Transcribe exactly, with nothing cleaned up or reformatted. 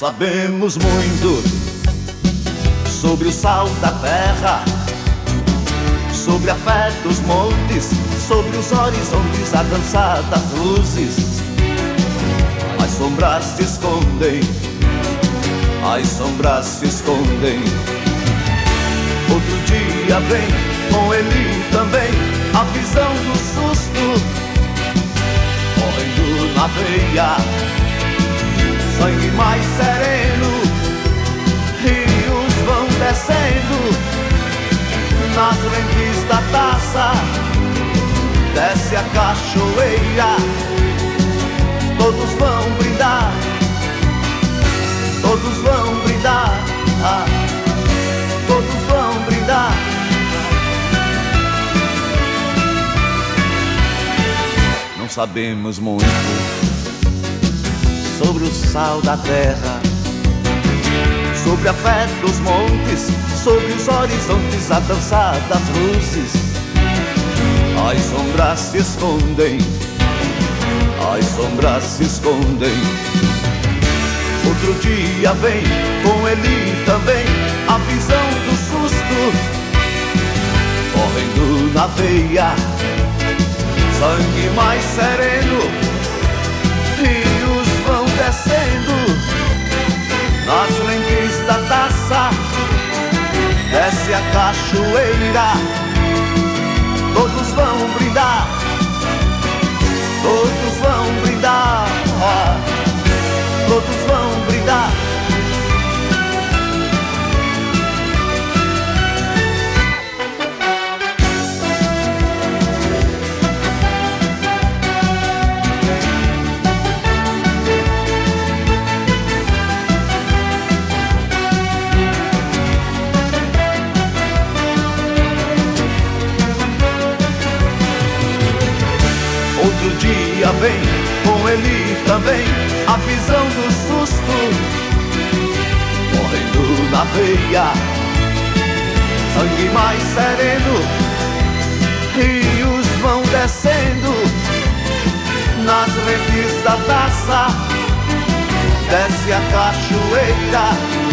Sabemos muito sobre o sal da terra, sobre a fé dos montes, sobre os horizontes, a dança das luzes. As sombras se escondem, as sombras se escondem. Outro dia vem com ele também a visão do susto, correndo na veia, sangue mais sereno. Rios vão descendo nas lentes da taça, desce a cachoeira. Todos vão brindar, todos vão brindar, ah, todos vão brindar. Não sabemos muito sobre o sal da terra, sobre a fé dos montes, sobre os horizontes, a dança das luzes. As sombras se escondem, as sombras se escondem. Outro dia vem com ele também a visão do susto, correndo na veia, sangue mais sereno. Rios vão descendo nas lentes da taça, desce a cachoeira. Todos vão brindar, todos vão brindar, todos vão brindar. Outro dia vem com ele também a visão do susto, correndo na veia, sangue mais sereno. Rios vão descendo nas lentes da taça, desce a cachoeira.